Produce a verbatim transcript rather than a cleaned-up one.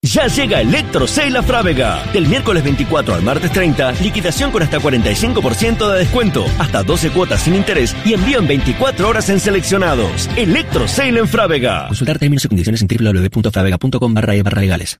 Ya llega Electro Sale a Frávega. Del miércoles veinticuatro al martes treinta, liquidación con hasta cuarenta y cinco por ciento de descuento, hasta doce cuotas sin interés y envío en veinticuatro horas en seleccionados. Electro Sale en Frávega. Consultar términos y condiciones en doble u doble u doble u punto fravega punto com barra e barra legales.